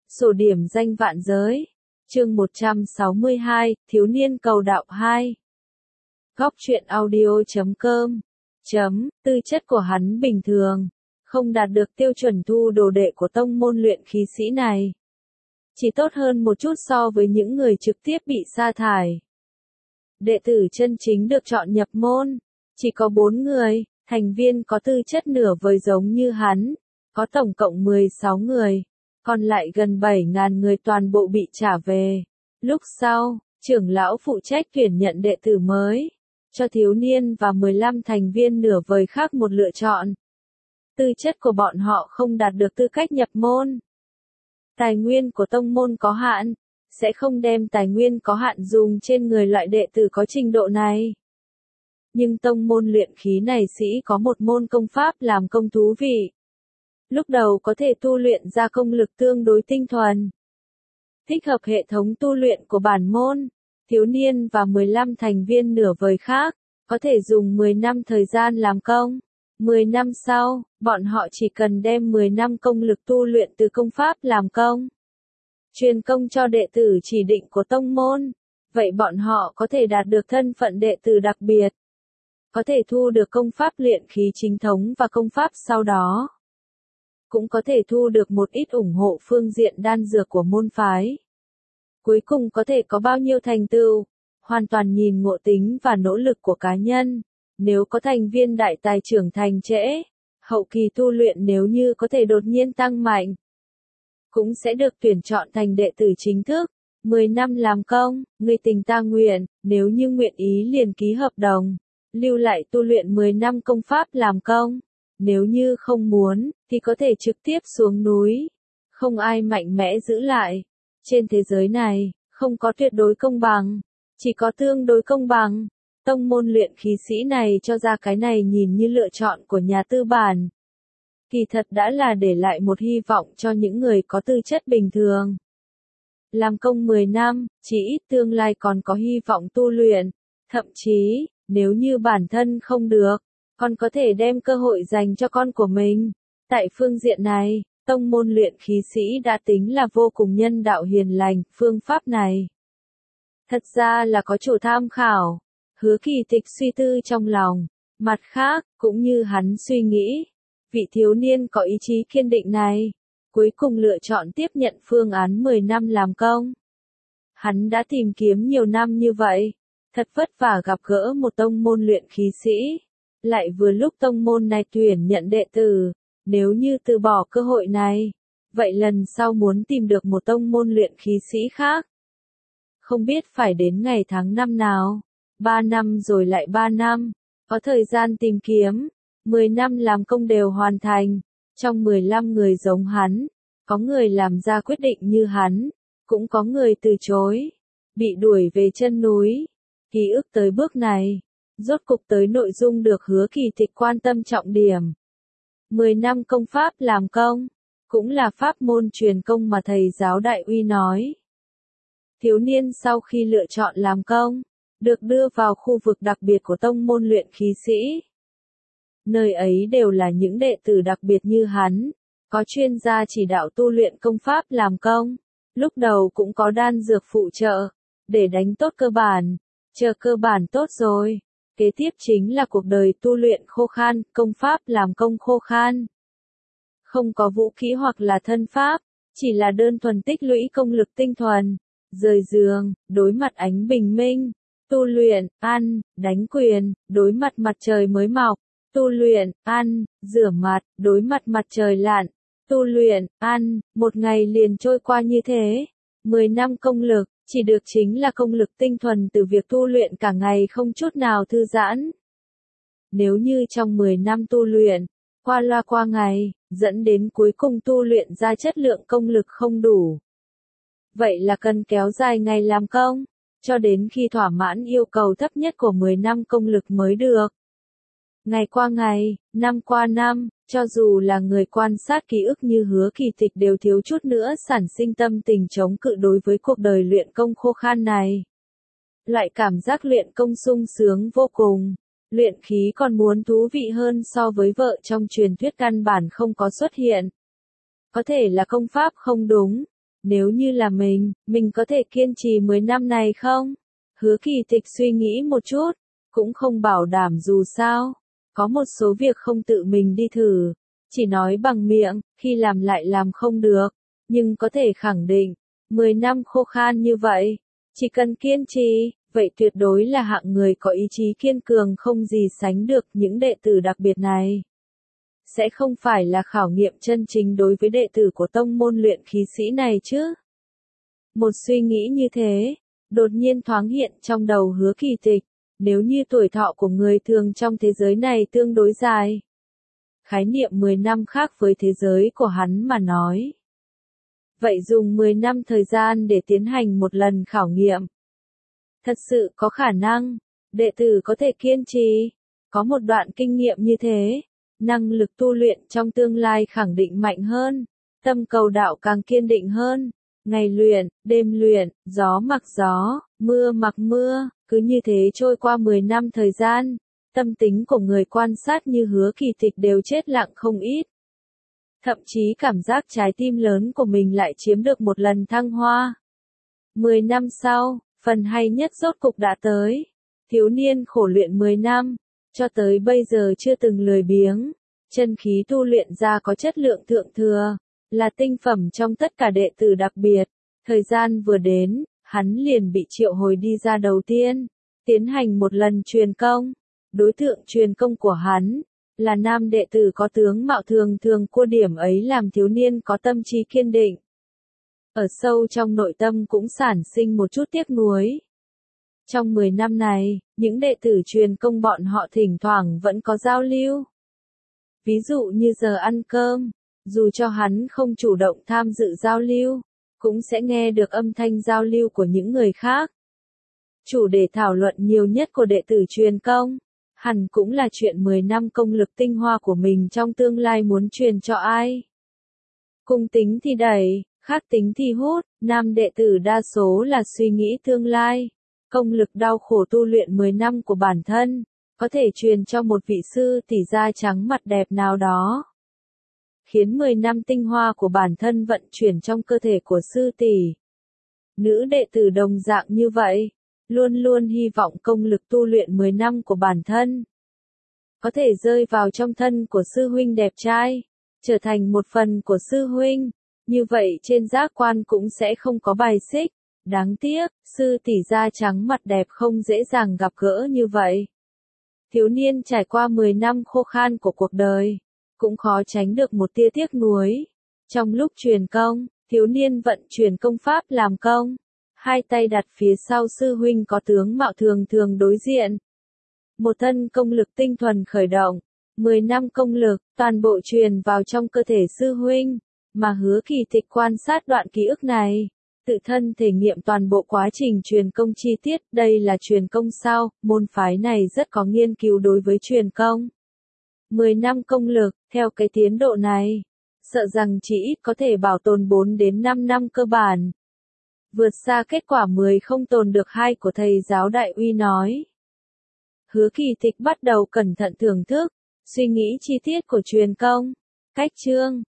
Sổ điểm danh vạn giới. Chương 162, Thiếu niên cầu đạo 2. Góc truyện audio.com. Tư chất của hắn bình thường, không đạt được tiêu chuẩn thu đồ đệ của tông môn luyện khí sĩ này. Chỉ tốt hơn một chút so với những người trực tiếp bị sa thải. Đệ tử chân chính được chọn nhập môn, chỉ có 4 người, thành viên có tư chất nửa vời giống như hắn, có tổng cộng 16 người, còn lại gần 7.000 người toàn bộ bị trả về. Lúc sau, trưởng lão phụ trách tuyển nhận đệ tử mới, cho thiếu niên và 15 thành viên nửa vời khác một lựa chọn. Tư chất của bọn họ không đạt được tư cách nhập môn. Tài nguyên của tông môn có hạn, sẽ không đem tài nguyên có hạn dùng trên người loại đệ tử có trình độ này. Nhưng tông môn luyện khí này sĩ có một môn công pháp làm công thú vị. Lúc đầu có thể tu luyện ra công lực tương đối tinh thuần. Thích hợp hệ thống tu luyện của bản môn, thiếu niên và 15 thành viên nửa vời khác, có thể dùng 10 năm thời gian làm công. 10 năm sau, bọn họ chỉ cần đem 10 năm công lực tu luyện từ công pháp làm công. Truyền công cho đệ tử chỉ định của tông môn. Vậy bọn họ có thể đạt được thân phận đệ tử đặc biệt. Có thể thu được công pháp luyện khí chính thống và công pháp sau đó. Cũng có thể thu được một ít ủng hộ phương diện đan dược của môn phái. Cuối cùng có thể có bao nhiêu thành tựu, hoàn toàn nhìn ngộ tính và nỗ lực của cá nhân. Nếu có thành viên đại tài trưởng thành trễ, hậu kỳ tu luyện nếu như có thể đột nhiên tăng mạnh, cũng sẽ được tuyển chọn thành đệ tử chính thức. 10 năm làm công, người tình ta nguyện, nếu như nguyện ý liền ký hợp đồng, lưu lại tu luyện 10 năm công pháp làm công. Nếu như không muốn, thì có thể trực tiếp xuống núi. Không ai mạnh mẽ giữ lại. Trên thế giới này, không có tuyệt đối công bằng, chỉ có tương đối công bằng. Tông môn luyện khí sĩ này cho ra cái này nhìn như lựa chọn của nhà tư bản. Kỳ thật đã là để lại một hy vọng cho những người có tư chất bình thường. Làm công 10 năm, chỉ ít tương lai còn có hy vọng tu luyện. Thậm chí, nếu như bản thân không được, còn có thể đem cơ hội dành cho con của mình. Tại phương diện này, tông môn luyện khí sĩ đã tính là vô cùng nhân đạo hiền lành. Phương pháp này thật ra là có chủ tham khảo. Hứa Kỳ Tịch suy tư trong lòng. Mặt khác, cũng như hắn suy nghĩ, vị thiếu niên có ý chí kiên định này, cuối cùng lựa chọn tiếp nhận phương án 10 năm làm công. Hắn đã tìm kiếm nhiều năm như vậy, thật vất vả gặp gỡ một tông môn luyện khí sĩ. Lại vừa lúc tông môn này tuyển nhận đệ tử, nếu như từ bỏ cơ hội này, vậy lần sau muốn tìm được một tông môn luyện khí sĩ khác, không biết phải đến ngày tháng năm nào. 3 năm rồi lại 3 năm, có thời gian tìm kiếm, 10 năm làm công đều hoàn thành. Trong 15 người giống hắn, có người làm ra quyết định như hắn, cũng có người từ chối, bị đuổi về chân núi. Ký ức tới bước này, rốt cục tới nội dung được Hứa Kỳ Tịch quan tâm trọng điểm. 10 năm công pháp làm công, cũng là pháp môn truyền công mà thầy giáo Đại Uy nói. Thiếu niên sau khi lựa chọn làm công, được đưa vào khu vực đặc biệt của tông môn luyện khí sĩ. Nơi ấy đều là những đệ tử đặc biệt như hắn, có chuyên gia chỉ đạo tu luyện công pháp làm công, lúc đầu cũng có đan dược phụ trợ, để đánh tốt cơ bản. Chờ cơ bản tốt rồi, kế tiếp chính là cuộc đời tu luyện khô khan, công pháp làm công khô khan. Không có vũ khí hoặc là thân pháp, chỉ là đơn thuần tích lũy công lực tinh thuần, rời giường, đối mặt ánh bình minh, tu luyện, ăn, đánh quyền, đối mặt mặt trời mới mọc, tu luyện, ăn, rửa mặt, đối mặt mặt trời lặn, tu luyện, ăn, một ngày liền trôi qua như thế. 10 năm công lực, chỉ được chính là công lực tinh thuần từ việc tu luyện cả ngày không chút nào thư giãn. Nếu như trong 10 năm tu luyện, qua loa qua ngày, dẫn đến cuối cùng tu luyện ra chất lượng công lực không đủ. Vậy là cần kéo dài ngày làm công, cho đến khi thỏa mãn yêu cầu thấp nhất của 10 năm công lực mới được. Ngày qua ngày, năm qua năm, cho dù là người quan sát ký ức như Hứa Kỳ Tịch đều thiếu chút nữa sản sinh tâm tình chống cự đối với cuộc đời luyện công khô khan này. Loại cảm giác luyện công sung sướng vô cùng, luyện khí còn muốn thú vị hơn so với vợ trong truyền thuyết căn bản không có xuất hiện. Có thể là công pháp không đúng, Nếu như là mình có thể kiên trì 10 năm này không? Hứa Kỳ Tịch suy nghĩ một chút, cũng không bảo đảm dù sao. Có một số việc không tự mình đi thử, chỉ nói bằng miệng, khi làm lại làm không được. Nhưng có thể khẳng định, 10 năm khô khan như vậy, chỉ cần kiên trì, vậy tuyệt đối là hạng người có ý chí kiên cường không gì sánh được những đệ tử đặc biệt này. Sẽ không phải là khảo nghiệm chân chính đối với đệ tử của tông môn luyện khí sĩ này chứ? Một suy nghĩ như thế, đột nhiên thoáng hiện trong đầu Hứa Kỳ Tịch, nếu như tuổi thọ của người thường trong thế giới này tương đối dài. Khái niệm 10 năm khác với thế giới của hắn mà nói. Vậy dùng 10 năm thời gian để tiến hành một lần khảo nghiệm. Thật sự có khả năng, đệ tử có thể kiên trì, có một đoạn kinh nghiệm như thế, năng lực tu luyện trong tương lai khẳng định mạnh hơn, tâm cầu đạo càng kiên định hơn, ngày luyện, đêm luyện, gió mặc gió, mưa mặc mưa, cứ như thế trôi qua 10 năm thời gian, tâm tính của người quan sát như Hứa Kỳ Tịch đều chết lặng không ít. Thậm chí cảm giác trái tim lớn của mình lại chiếm được một lần thăng hoa. 10 năm sau, phần hay nhất rốt cục đã tới. Thiếu niên khổ luyện 10 năm, cho tới bây giờ chưa từng lười biếng. Chân khí tu luyện ra có chất lượng thượng thừa, là tinh phẩm trong tất cả đệ tử đặc biệt. Thời gian vừa đến, hắn liền bị triệu hồi đi ra đầu tiên, tiến hành một lần truyền công. Đối tượng truyền công của hắn là nam đệ tử có tướng mạo thường thường cua điểm ấy làm thiếu niên có tâm trí kiên định. Ở sâu trong nội tâm cũng sản sinh một chút tiếc nuối. Trong 10 năm này, những đệ tử truyền công bọn họ thỉnh thoảng vẫn có giao lưu. Ví dụ như giờ ăn cơm, dù cho hắn không chủ động tham dự giao lưu, cũng sẽ nghe được âm thanh giao lưu của những người khác. Chủ đề thảo luận nhiều nhất của đệ tử truyền công, hẳn cũng là chuyện 10 năm công lực tinh hoa của mình trong tương lai muốn truyền cho ai. Cung tính thì đẩy, khác tính thì hút, nam đệ tử đa số là suy nghĩ tương lai, công lực đau khổ tu luyện 10 năm của bản thân, có thể truyền cho một vị sư tỷ da trắng mặt đẹp nào đó. Khiến 10 năm tinh hoa của bản thân vận chuyển trong cơ thể của sư tỷ. Nữ đệ tử đồng dạng như vậy, luôn luôn hy vọng công lực tu luyện 10 năm của bản thân có thể rơi vào trong thân của sư huynh đẹp trai, trở thành một phần của sư huynh, như vậy trên giác quan cũng sẽ không có bài xích. Đáng tiếc, sư tỷ da trắng mặt đẹp không dễ dàng gặp gỡ như vậy. Thiếu niên trải qua 10 năm khô khan của cuộc đời, cũng khó tránh được một tia tiếc nuối. Trong lúc truyền công, thiếu niên vận chuyển công pháp làm công, hai tay đặt phía sau sư huynh có tướng mạo thường thường đối diện. Một thân công lực tinh thuần khởi động, 10 năm công lực, toàn bộ truyền vào trong cơ thể sư huynh, mà Hứa Kỳ Tịch quan sát đoạn ký ức này, tự thân thể nghiệm toàn bộ quá trình truyền công chi tiết, đây là truyền công sao, môn phái này rất có nghiên cứu đối với truyền công. 10 năm công lực, theo cái tiến độ này, sợ rằng chỉ ít có thể bảo tồn 4 đến 5 năm cơ bản. Vượt xa kết quả 10 không tồn được 2 của thầy giáo Đại Uy nói. Hứa Kỳ Tịch bắt đầu cẩn thận thưởng thức, suy nghĩ chi tiết của truyền công. Cách chương